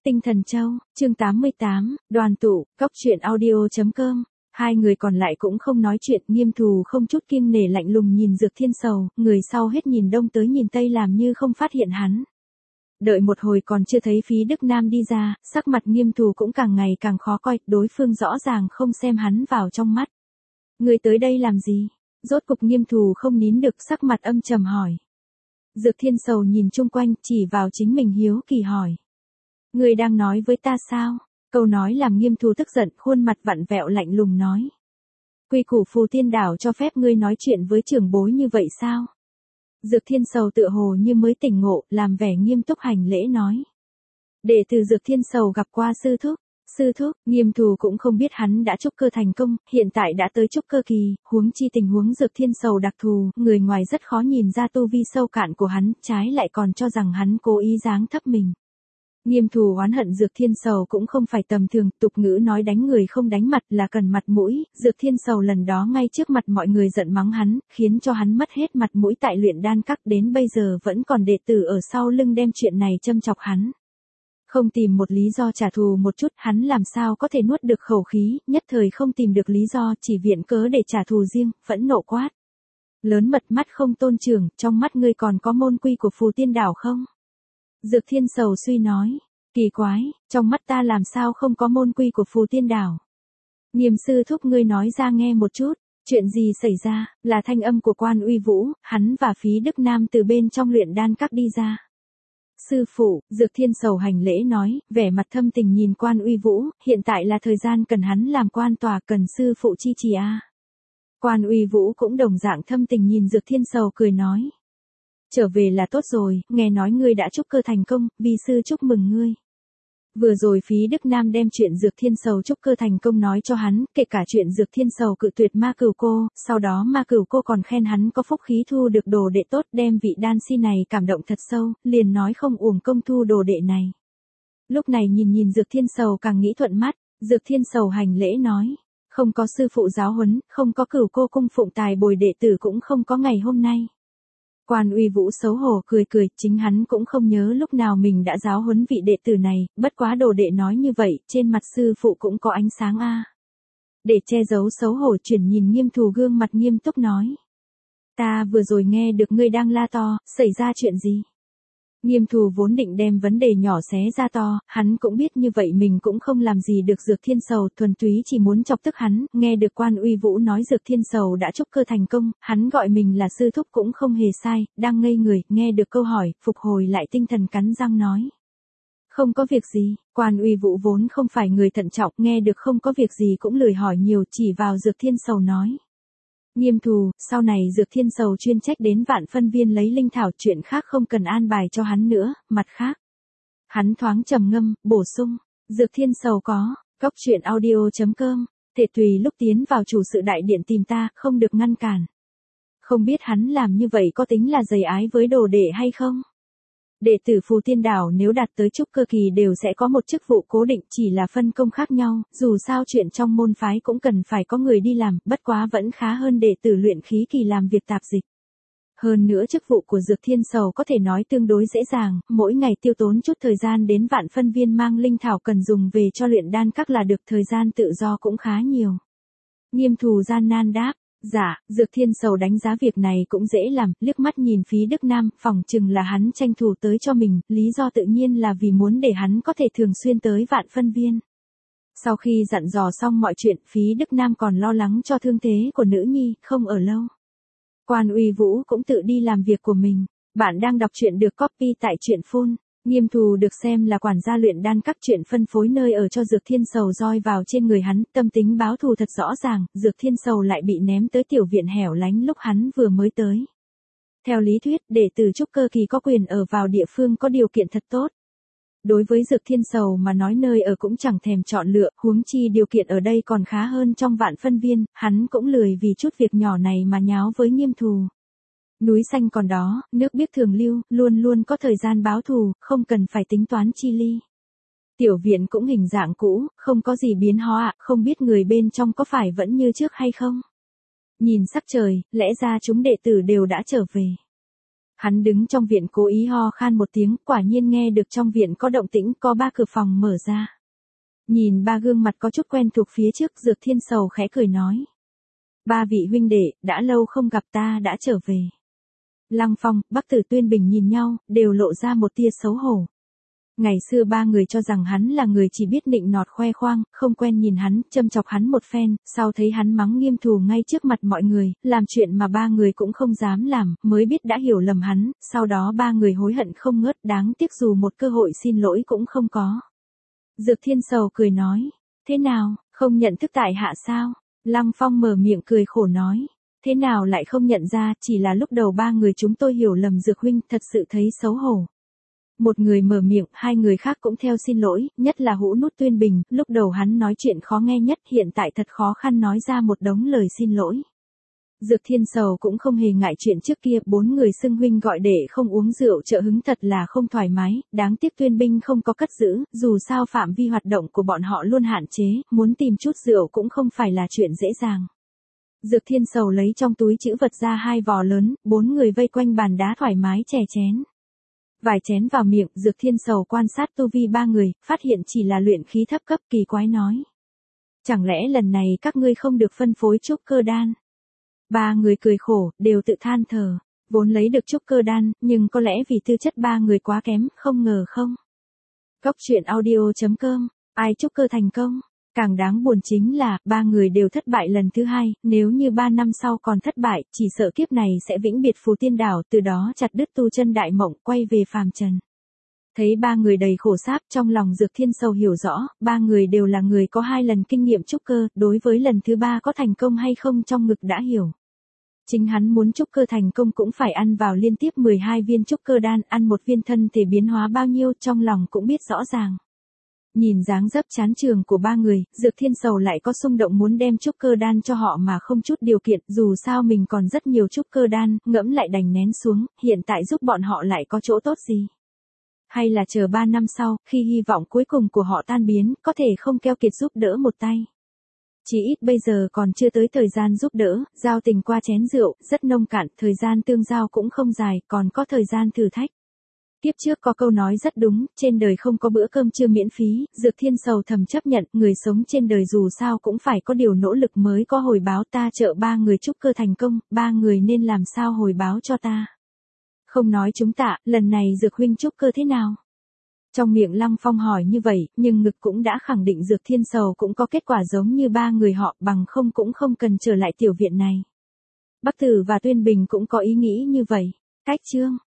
Tinh Thần Châu, chương 88, đoàn tụ, cóc truyện audio.com. Hai người còn lại cũng không nói chuyện, Nghiêm Thù không chút kiêng nể lạnh lùng nhìn Dược Thiên Sầu, người sau hết nhìn đông tới nhìn tây làm như không phát hiện hắn. Đợi một hồi còn chưa thấy Phí Đức Nam đi ra, sắc mặt Nghiêm Thù cũng càng ngày càng khó coi, đối phương rõ ràng không xem hắn vào trong mắt. Người tới đây làm gì? Rốt cục Nghiêm Thù không nín được, sắc mặt âm trầm hỏi. Dược Thiên Sầu nhìn chung quanh, chỉ vào chính mình hiếu kỳ hỏi. Người đang nói với ta sao? Câu nói làm Nghiêm Thù tức giận, khuôn mặt vặn vẹo lạnh lùng nói. Quy củ Phù Tiên Đảo cho phép ngươi nói chuyện với trưởng bối như vậy sao? Dược Thiên Sầu tựa hồ như mới tỉnh ngộ, làm vẻ nghiêm túc hành lễ nói. Đệ tử Dược Thiên Sầu gặp qua sư thúc. Sư thúc, Nghiêm Thù cũng không biết hắn đã trúc cơ thành công, hiện tại đã tới trúc cơ kỳ, huống chi tình huống Dược Thiên Sầu đặc thù, người ngoài rất khó nhìn ra tu vi sâu cạn của hắn, trái lại còn cho rằng hắn cố ý giáng thấp mình. Nghiêm Thù oán hận Dược Thiên Sầu cũng không phải tầm thường, tục ngữ nói đánh người không đánh mặt là cần mặt mũi, Dược Thiên Sầu lần đó ngay trước mặt mọi người giận mắng hắn, khiến cho hắn mất hết mặt mũi tại luyện đan các, đến bây giờ vẫn còn đệ tử ở sau lưng đem chuyện này châm chọc hắn. Không tìm một lý do trả thù một chút, hắn làm sao có thể nuốt được khẩu khí, nhất thời không tìm được lý do, chỉ viện cớ để trả thù riêng, phẫn nộ quát. Lớn mật mắt không tôn trưởng, trong mắt ngươi còn có môn quy của Phù Tiên Đảo không? Dược Thiên Sầu suy nói, kỳ quái, trong mắt ta làm sao không có môn quy của Phù Tiên Đảo? Nghiêm sư thúc ngươi nói ra nghe một chút, chuyện gì xảy ra? Là thanh âm của Quan Uy Vũ, hắn và Phí Đức Nam từ bên trong luyện đan các đi ra. Sư phụ, Dược Thiên Sầu hành lễ nói, vẻ mặt thâm tình nhìn Quan Uy Vũ, hiện tại là thời gian cần hắn làm quan tòa, cần sư phụ chi trì a. Quan Uy Vũ cũng đồng dạng thâm tình nhìn Dược Thiên Sầu cười nói. Trở về là tốt rồi, nghe nói ngươi đã trúc cơ thành công, vi sư chúc mừng ngươi. Vừa rồi Phí Đức Nam đem chuyện Dược Thiên Sầu trúc cơ thành công nói cho hắn, kể cả chuyện Dược Thiên Sầu cự tuyệt Ma Cửu cô, sau đó Ma Cửu cô còn khen hắn có phúc khí thu được đồ đệ tốt, đem vị đan si này cảm động thật sâu, liền nói không uổng công thu đồ đệ này. Lúc này nhìn Dược Thiên Sầu càng nghĩ thuận mắt, Dược Thiên Sầu hành lễ nói, không có sư phụ giáo huấn, không có Cửu cô cung phụng tài bồi đệ tử cũng không có ngày hôm nay. Quan Uy Vũ xấu hổ cười cười, chính hắn cũng không nhớ lúc nào mình đã giáo huấn vị đệ tử này, bất quá đồ đệ nói như vậy, trên mặt sư phụ cũng có ánh sáng a. Để che giấu xấu hổ chuyển nhìn Nghiêm Thù gương mặt nghiêm túc nói. Ta vừa rồi nghe được ngươi đang la to, xảy ra chuyện gì? Nghiêm Thù vốn định đem vấn đề nhỏ xé ra to, hắn cũng biết như vậy mình cũng không làm gì được Dược Thiên Sầu, thuần túy chỉ muốn chọc tức hắn, nghe được Quan Uy Vũ nói Dược Thiên Sầu đã trúc cơ thành công, hắn gọi mình là sư thúc cũng không hề sai, đang ngây người, nghe được câu hỏi, phục hồi lại tinh thần cắn răng nói. Không có việc gì, Quan Uy Vũ vốn không phải người thận trọng, nghe được không có việc gì cũng lười hỏi nhiều, chỉ vào Dược Thiên Sầu nói. Nghiêm Thù, sau này Dược Thiên Sầu chuyên trách đến Vạn Phân Viên lấy linh thảo, chuyện khác không cần an bài cho hắn nữa, mặt khác. Hắn thoáng trầm ngâm, bổ sung, Dược Thiên Sầu có, cóc truyện audio.com, thể tùy lúc tiến vào chủ sự đại điện tìm ta, không được ngăn cản. Không biết hắn làm như vậy có tính là dày ái với đồ đệ hay không? Đệ tử Phù Tiên Đảo nếu đạt tới trúc cơ kỳ đều sẽ có một chức vụ cố định, chỉ là phân công khác nhau, dù sao chuyện trong môn phái cũng cần phải có người đi làm, bất quá vẫn khá hơn đệ tử luyện khí kỳ làm việc tạp dịch. Hơn nữa chức vụ của Dược Thiên Sầu có thể nói tương đối dễ dàng, mỗi ngày tiêu tốn chút thời gian đến Vạn Phân Viên mang linh thảo cần dùng về cho luyện đan các là được, thời gian tự do cũng khá nhiều. Nghiêm Thù gian nan đáp. Dạ, Dược Thiên Sầu đánh giá việc này cũng dễ làm, liếc mắt nhìn Phí Đức Nam, phỏng chừng là hắn tranh thủ tới cho mình, lý do tự nhiên là vì muốn để hắn có thể thường xuyên tới Vạn Phân Viên. Sau khi dặn dò xong mọi chuyện, Phí Đức Nam còn lo lắng cho thương thế của nữ nhi, không ở lâu. Quan Uy Vũ cũng tự đi làm việc của mình. Bạn đang đọc truyện được copy tại truyện phun. Nghiêm Thù được xem là quản gia luyện đan các, chuyện phân phối nơi ở cho Dược Thiên Sầu roi vào trên người hắn, tâm tính báo thù thật rõ ràng, Dược Thiên Sầu lại bị ném tới tiểu viện hẻo lánh lúc hắn vừa mới tới. Theo lý thuyết, đệ tử trúc cơ kỳ có quyền ở vào địa phương có điều kiện thật tốt. Đối với Dược Thiên Sầu mà nói nơi ở cũng chẳng thèm chọn lựa, huống chi điều kiện ở đây còn khá hơn trong Vạn Phân Viên, hắn cũng lười vì chút việc nhỏ này mà nháo với Nghiêm Thù. Núi xanh còn đó, nước biếc thường lưu, luôn luôn có thời gian báo thù, không cần phải tính toán chi ly. Tiểu viện cũng hình dạng cũ, không có gì biến hóa, không biết người bên trong có phải vẫn như trước hay không. Nhìn sắc trời, lẽ ra chúng đệ tử đều đã trở về. Hắn đứng trong viện cố ý ho khan một tiếng, quả nhiên nghe được trong viện có động tĩnh, có 3 cửa phòng mở ra. Nhìn 3 gương mặt có chút quen thuộc phía trước, Dược Thiên Sầu khẽ cười nói. 3 vị huynh đệ, đã lâu không gặp, ta đã trở về. Lăng Phong, Bắc Tử Tuyên Bình nhìn nhau, đều lộ ra một tia xấu hổ. Ngày xưa 3 người cho rằng hắn là người chỉ biết nịnh nọt khoe khoang, không quen nhìn hắn, châm chọc hắn một phen, sau thấy hắn mắng Nghiêm Thù ngay trước mặt mọi người, làm chuyện mà 3 người cũng không dám làm, mới biết đã hiểu lầm hắn, sau đó 3 người hối hận không ngớt, đáng tiếc dù một cơ hội xin lỗi cũng không có. Dược Thiên Sầu cười nói, thế nào, không nhận thức tại hạ sao? Lăng Phong mở miệng cười khổ nói, thế nào lại không nhận ra, chỉ là lúc đầu 3 người chúng tôi hiểu lầm Dược huynh, thật sự thấy xấu hổ. Một người mở miệng, 2 người khác cũng theo xin lỗi, nhất là Hũ Nút Tuyên Bình, lúc đầu hắn nói chuyện khó nghe nhất, hiện tại thật khó khăn nói ra một đống lời xin lỗi. Dược Thiên Sầu cũng không hề ngại chuyện trước kia, 4 người xưng huynh gọi đệ không uống rượu trợ hứng thật là không thoải mái, đáng tiếc Tuyên Binh không có cất giữ, dù sao phạm vi hoạt động của bọn họ luôn hạn chế, muốn tìm chút rượu cũng không phải là chuyện dễ dàng. Dược Thiên Sầu lấy trong túi trữ vật ra 2 vò lớn, 4 người vây quanh bàn đá thoải mái chè chén. Vài chén vào miệng, Dược Thiên Sầu quan sát tu vi 3 người, phát hiện chỉ là luyện khí thấp cấp, kỳ quái nói. Chẳng lẽ lần này các ngươi không được phân phối trúc cơ đan? 3 người cười khổ, đều tự than thở, vốn lấy được trúc cơ đan, nhưng có lẽ vì tư chất 3 người quá kém, không ngờ không. Cốc truyện audio.com, ai trúc cơ thành công? Càng đáng buồn chính là, 3 người đều thất bại lần thứ 2, nếu như 3 năm sau còn thất bại, chỉ sợ kiếp này sẽ vĩnh biệt Phù Tiên Đảo, từ đó chặt đứt tu chân đại mộng, quay về phàm trần. Thấy 3 người đầy khổ sáp, trong lòng Dược Thiên Sầu hiểu rõ, 3 người đều là người có 2 lần kinh nghiệm trúc cơ, đối với lần thứ 3 có thành công hay không trong ngực đã hiểu. Chính hắn muốn trúc cơ thành công cũng phải ăn vào liên tiếp 12 viên trúc cơ đan, ăn một viên thân thể biến hóa bao nhiêu, trong lòng cũng biết rõ ràng. Nhìn dáng dấp chán trường của 3 người, Dược Thiên Sầu lại có xung động muốn đem trúc cơ đan cho họ mà không chút điều kiện, dù sao mình còn rất nhiều trúc cơ đan, ngẫm lại đành nén xuống, hiện tại giúp bọn họ lại có chỗ tốt gì. Hay là chờ 3 năm sau, khi hy vọng cuối cùng của họ tan biến, có thể không keo kiệt giúp đỡ một tay. Chỉ ít bây giờ còn chưa tới thời gian giúp đỡ, giao tình qua chén rượu, rất nông cạn, thời gian tương giao cũng không dài, còn có thời gian thử thách. Tiếp trước có câu nói rất đúng, trên đời không có bữa cơm trưa miễn phí, Dược Thiên Sầu thầm chấp nhận, người sống trên đời dù sao cũng phải có điều nỗ lực mới có hồi báo, ta trợ 3 người trúc cơ thành công, 3 người nên làm sao hồi báo cho ta. Không nói chúng ta, lần này Dược huynh trúc cơ thế nào? Trong miệng Lăng Phong hỏi như vậy, nhưng ngực cũng đã khẳng định Dược Thiên Sầu cũng có kết quả giống như 3 người họ, bằng không cũng không cần trở lại tiểu viện này. Bắc Tử và Tuyên Bình cũng có ý nghĩ như vậy. Cách chương